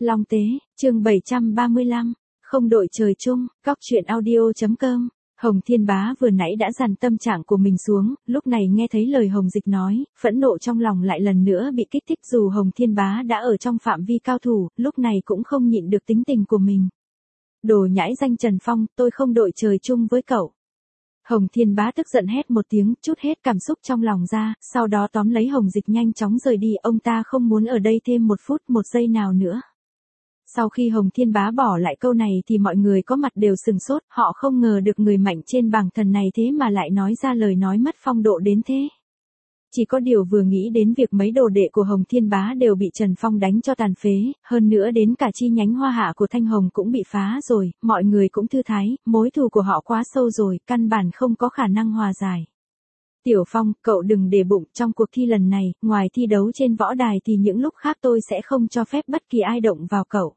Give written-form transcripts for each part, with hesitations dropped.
Long Tế, chương 735, không đội trời chung, góc chuyện audio.com. Hồng Thiên Bá vừa nãy đã dằn tâm trạng của mình xuống, lúc này nghe thấy lời Hồng Dịch nói, phẫn nộ trong lòng lại lần nữa bị kích thích, dù Hồng Thiên Bá đã ở trong phạm vi cao thủ, lúc này cũng không nhịn được tính tình của mình. Đồ nhãi danh Trần Phong, tôi không đội trời chung với cậu. Hồng Thiên Bá tức giận hét một tiếng, trút hết cảm xúc trong lòng ra, sau đó tóm lấy Hồng Dịch nhanh chóng rời đi, ông ta không muốn ở đây thêm một phút một giây nào nữa. Sau khi Hồng Thiên Bá bỏ lại câu này thì mọi người có mặt đều sừng sốt, họ không ngờ được người mạnh trên bảng thần này thế mà lại nói ra lời nói mất phong độ đến thế. Chỉ có điều vừa nghĩ đến việc mấy đồ đệ của Hồng Thiên Bá đều bị Trần Phong đánh cho tàn phế, hơn nữa đến cả chi nhánh Hoa Hạ của Thanh Hồng cũng bị phá rồi, mọi người cũng thư thái, mối thù của họ quá sâu rồi, căn bản không có khả năng hòa giải. Tiểu Phong, cậu đừng để bụng, trong cuộc thi lần này, ngoài thi đấu trên võ đài thì những lúc khác tôi sẽ không cho phép bất kỳ ai động vào cậu.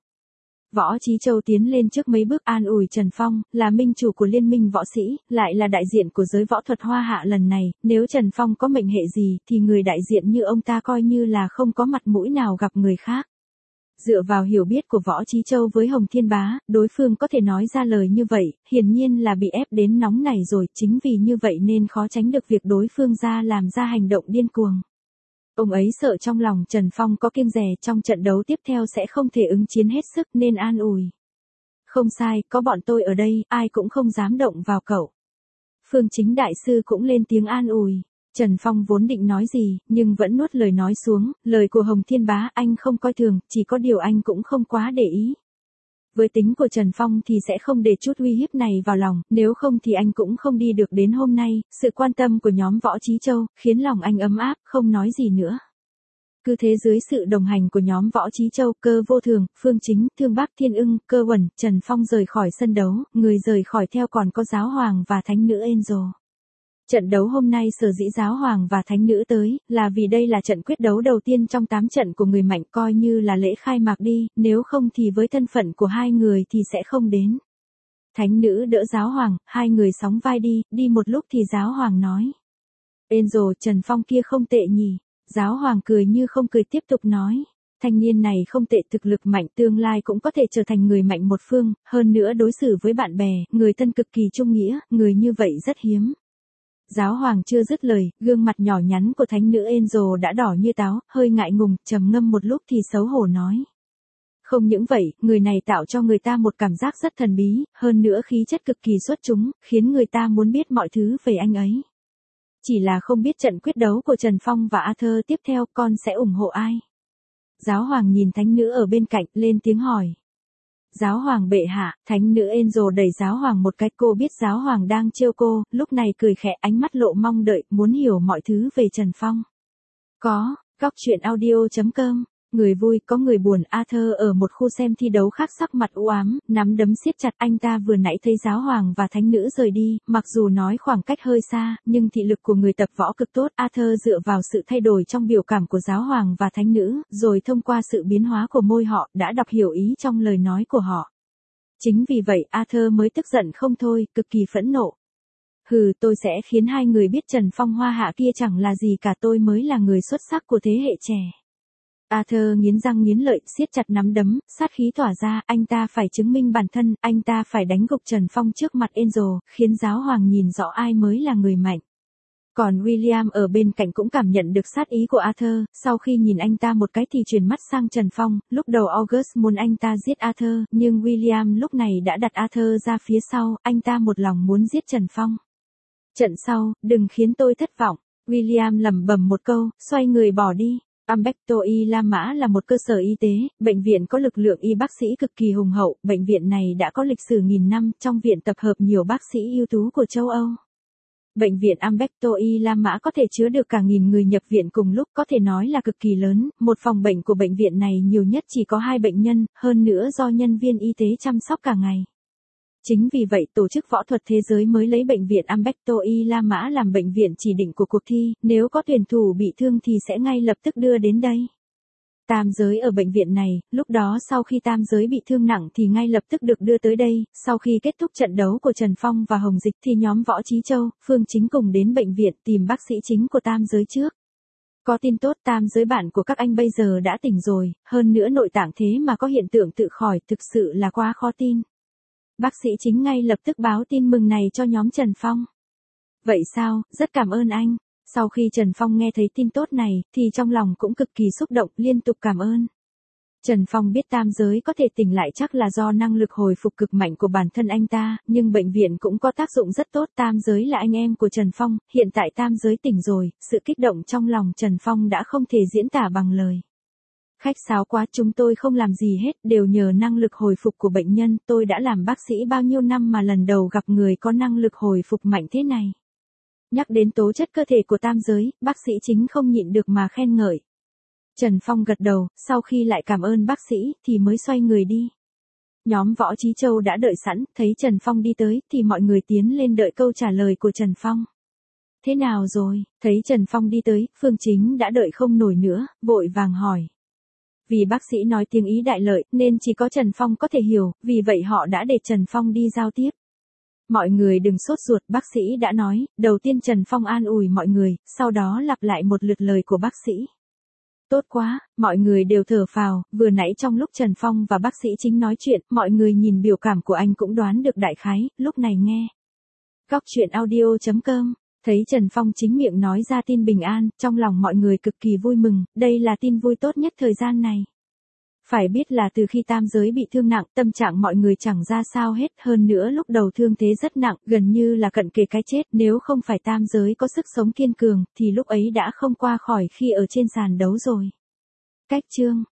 Võ Chí Châu tiến lên trước mấy bước an ủi Trần Phong, là minh chủ của liên minh võ sĩ, lại là đại diện của giới võ thuật Hoa Hạ lần này, nếu Trần Phong có mệnh hệ gì thì người đại diện như ông ta coi như là không có mặt mũi nào gặp người khác. Dựa vào hiểu biết của Võ Chí Châu với Hồng Thiên Bá, đối phương có thể nói ra lời như vậy, hiển nhiên là bị ép đến nóng này rồi, chính vì như vậy nên khó tránh được việc đối phương làm ra hành động điên cuồng. Ông ấy sợ trong lòng Trần Phong có kiêng dè trong trận đấu tiếp theo sẽ không thể ứng chiến hết sức nên an ủi. Không sai, có bọn tôi ở đây, ai cũng không dám động vào cậu. Phương Chính Đại Sư cũng lên tiếng an ủi. Trần Phong vốn định nói gì, nhưng vẫn nuốt lời nói xuống, lời của Hồng Thiên Bá anh không coi thường, chỉ có điều anh cũng không quá để ý. Với tính của Trần Phong thì sẽ không để chút uy hiếp này vào lòng, nếu không thì anh cũng không đi được đến hôm nay, sự quan tâm của nhóm Võ Chí Châu, khiến lòng anh ấm áp, không nói gì nữa. Cứ thế dưới sự đồng hành của nhóm Võ Chí Châu, Cơ Vô Thường, Phương Chính, Thương Bác Thiên Ưng, Cơ Uẩn, Trần Phong rời khỏi sân đấu, người rời khỏi theo còn có Giáo Hoàng và Thánh Nữ Angel. Trận đấu hôm nay sở dĩ Giáo Hoàng và Thánh Nữ tới, là vì đây là trận quyết đấu đầu tiên trong 8 trận của người mạnh coi như là lễ khai mạc đi, nếu không thì với thân phận của hai người thì sẽ không đến. Thánh Nữ đỡ Giáo Hoàng, hai người sóng vai đi một lúc thì Giáo Hoàng nói. Angel, Trần Phong kia không tệ nhỉ. Giáo Hoàng cười như không cười tiếp tục nói. Thanh niên này không tệ, thực lực mạnh, tương lai cũng có thể trở thành người mạnh một phương, hơn nữa đối xử với bạn bè, người thân cực kỳ trung nghĩa, người như vậy rất hiếm. Giáo Hoàng chưa dứt lời, gương mặt nhỏ nhắn của Thánh Nữ Angel đã đỏ như táo, hơi ngại ngùng, trầm ngâm một lúc thì xấu hổ nói. Không những vậy, người này tạo cho người ta một cảm giác rất thần bí, hơn nữa khí chất cực kỳ xuất chúng, khiến người ta muốn biết mọi thứ về anh ấy. Chỉ là không biết trận quyết đấu của Trần Phong và Arthur tiếp theo con sẽ ủng hộ ai. Giáo Hoàng nhìn Thánh Nữ ở bên cạnh, lên tiếng hỏi. Giáo Hoàng bệ hạ, Thánh Nữ Angel đẩy Giáo Hoàng một cái, cô biết Giáo Hoàng đang trêu cô, lúc này cười khẽ, ánh mắt lộ mong đợi, muốn hiểu mọi thứ về Trần Phong. Có, góc chuyện audio.com. Người vui, có người buồn, Arthur ở một khu xem thi đấu khác sắc mặt u ám, nắm đấm siết chặt, anh ta vừa nãy thấy Giáo Hoàng và Thánh Nữ rời đi, mặc dù nói khoảng cách hơi xa, nhưng thị lực của người tập võ cực tốt, Arthur dựa vào sự thay đổi trong biểu cảm của Giáo Hoàng và Thánh Nữ, rồi thông qua sự biến hóa của môi họ, đã đọc hiểu ý trong lời nói của họ. Chính vì vậy, Arthur mới tức giận không thôi, cực kỳ phẫn nộ. Hừ, tôi sẽ khiến hai người biết Trần Phong Hoa Hạ kia chẳng là gì cả, tôi mới là người xuất sắc của thế hệ trẻ. Arthur nghiến răng nghiến lợi, siết chặt nắm đấm, sát khí tỏa ra, anh ta phải chứng minh bản thân, anh ta phải đánh gục Trần Phong trước mặt Angel, khiến Giáo Hoàng nhìn rõ ai mới là người mạnh. Còn William ở bên cạnh cũng cảm nhận được sát ý của Arthur, sau khi nhìn anh ta một cái thì chuyển mắt sang Trần Phong, lúc đầu August muốn anh ta giết Arthur, nhưng William lúc này đã đặt Arthur ra phía sau, anh ta một lòng muốn giết Trần Phong. Trận sau, đừng khiến tôi thất vọng, William lẩm bẩm một câu, xoay người bỏ đi. Umberto y La Mã là một cơ sở y tế, bệnh viện có lực lượng y bác sĩ cực kỳ hùng hậu, bệnh viện này đã có lịch sử nghìn năm, trong viện tập hợp nhiều bác sĩ ưu tú của châu Âu. Bệnh viện Umberto y La Mã có thể chứa được cả 1000 người nhập viện cùng lúc, có thể nói là cực kỳ lớn, một phòng bệnh của bệnh viện này nhiều nhất chỉ có 2 bệnh nhân, hơn nữa do nhân viên y tế chăm sóc cả ngày. Chính vì vậy, Tổ chức Võ thuật Thế giới mới lấy bệnh viện Umberto y La Mã làm bệnh viện chỉ định của cuộc thi, nếu có tuyển thủ bị thương thì sẽ ngay lập tức đưa đến đây. Tam giới ở bệnh viện này, lúc đó sau khi tam giới bị thương nặng thì ngay lập tức được đưa tới đây, sau khi kết thúc trận đấu của Trần Phong và Hồng Dịch thì nhóm Võ Chí Châu, Phương Chính cùng đến bệnh viện tìm bác sĩ chính của tam giới trước. Có tin tốt, tam giới bạn của các anh bây giờ đã tỉnh rồi, hơn nữa nội tạng thế mà có hiện tượng tự khỏi, thực sự là quá khó tin. Bác sĩ Chính ngay lập tức báo tin mừng này cho nhóm Trần Phong. Vậy sao, rất cảm ơn anh. Sau khi Trần Phong nghe thấy tin tốt này, thì trong lòng cũng cực kỳ xúc động, liên tục cảm ơn. Trần Phong biết tam giới có thể tỉnh lại chắc là do năng lực hồi phục cực mạnh của bản thân anh ta, nhưng bệnh viện cũng có tác dụng rất tốt. Tam giới là anh em của Trần Phong, hiện tại tam giới tỉnh rồi, sự kích động trong lòng Trần Phong đã không thể diễn tả bằng lời. Khách sáo quá, chúng tôi không làm gì hết, đều nhờ năng lực hồi phục của bệnh nhân, tôi đã làm bác sĩ bao nhiêu năm mà lần đầu gặp người có năng lực hồi phục mạnh thế này. Nhắc đến tố chất cơ thể của tam giới, bác sĩ Chính không nhịn được mà khen ngợi. Trần Phong gật đầu, sau khi lại cảm ơn bác sĩ, thì mới xoay người đi. Nhóm Võ Chí Châu đã đợi sẵn, thấy Trần Phong đi tới, thì mọi người tiến lên đợi câu trả lời của Trần Phong. Thế nào rồi, thấy Trần Phong đi tới, Phương Chính đã đợi không nổi nữa, vội vàng hỏi. Vì bác sĩ nói tiếng Ý đại lợi, nên chỉ có Trần Phong có thể hiểu, vì vậy họ đã để Trần Phong đi giao tiếp. Mọi người đừng sốt ruột, bác sĩ đã nói, đầu tiên Trần Phong an ủi mọi người, sau đó lặp lại một lượt lời của bác sĩ. Tốt quá, mọi người đều thở phào, vừa nãy trong lúc Trần Phong và bác sĩ Chính nói chuyện, mọi người nhìn biểu cảm của anh cũng đoán được đại khái, lúc này nghe. Góc truyện audio.com, thấy Trần Phong chính miệng nói ra tin bình an, trong lòng mọi người cực kỳ vui mừng, đây là tin vui tốt nhất thời gian này. Phải biết là từ khi tam giới bị thương nặng, tâm trạng mọi người chẳng ra sao hết, hơn nữa lúc đầu thương thế rất nặng, gần như là cận kề cái chết, nếu không phải tam giới có sức sống kiên cường, thì lúc ấy đã không qua khỏi khi ở trên sàn đấu rồi. Cách chương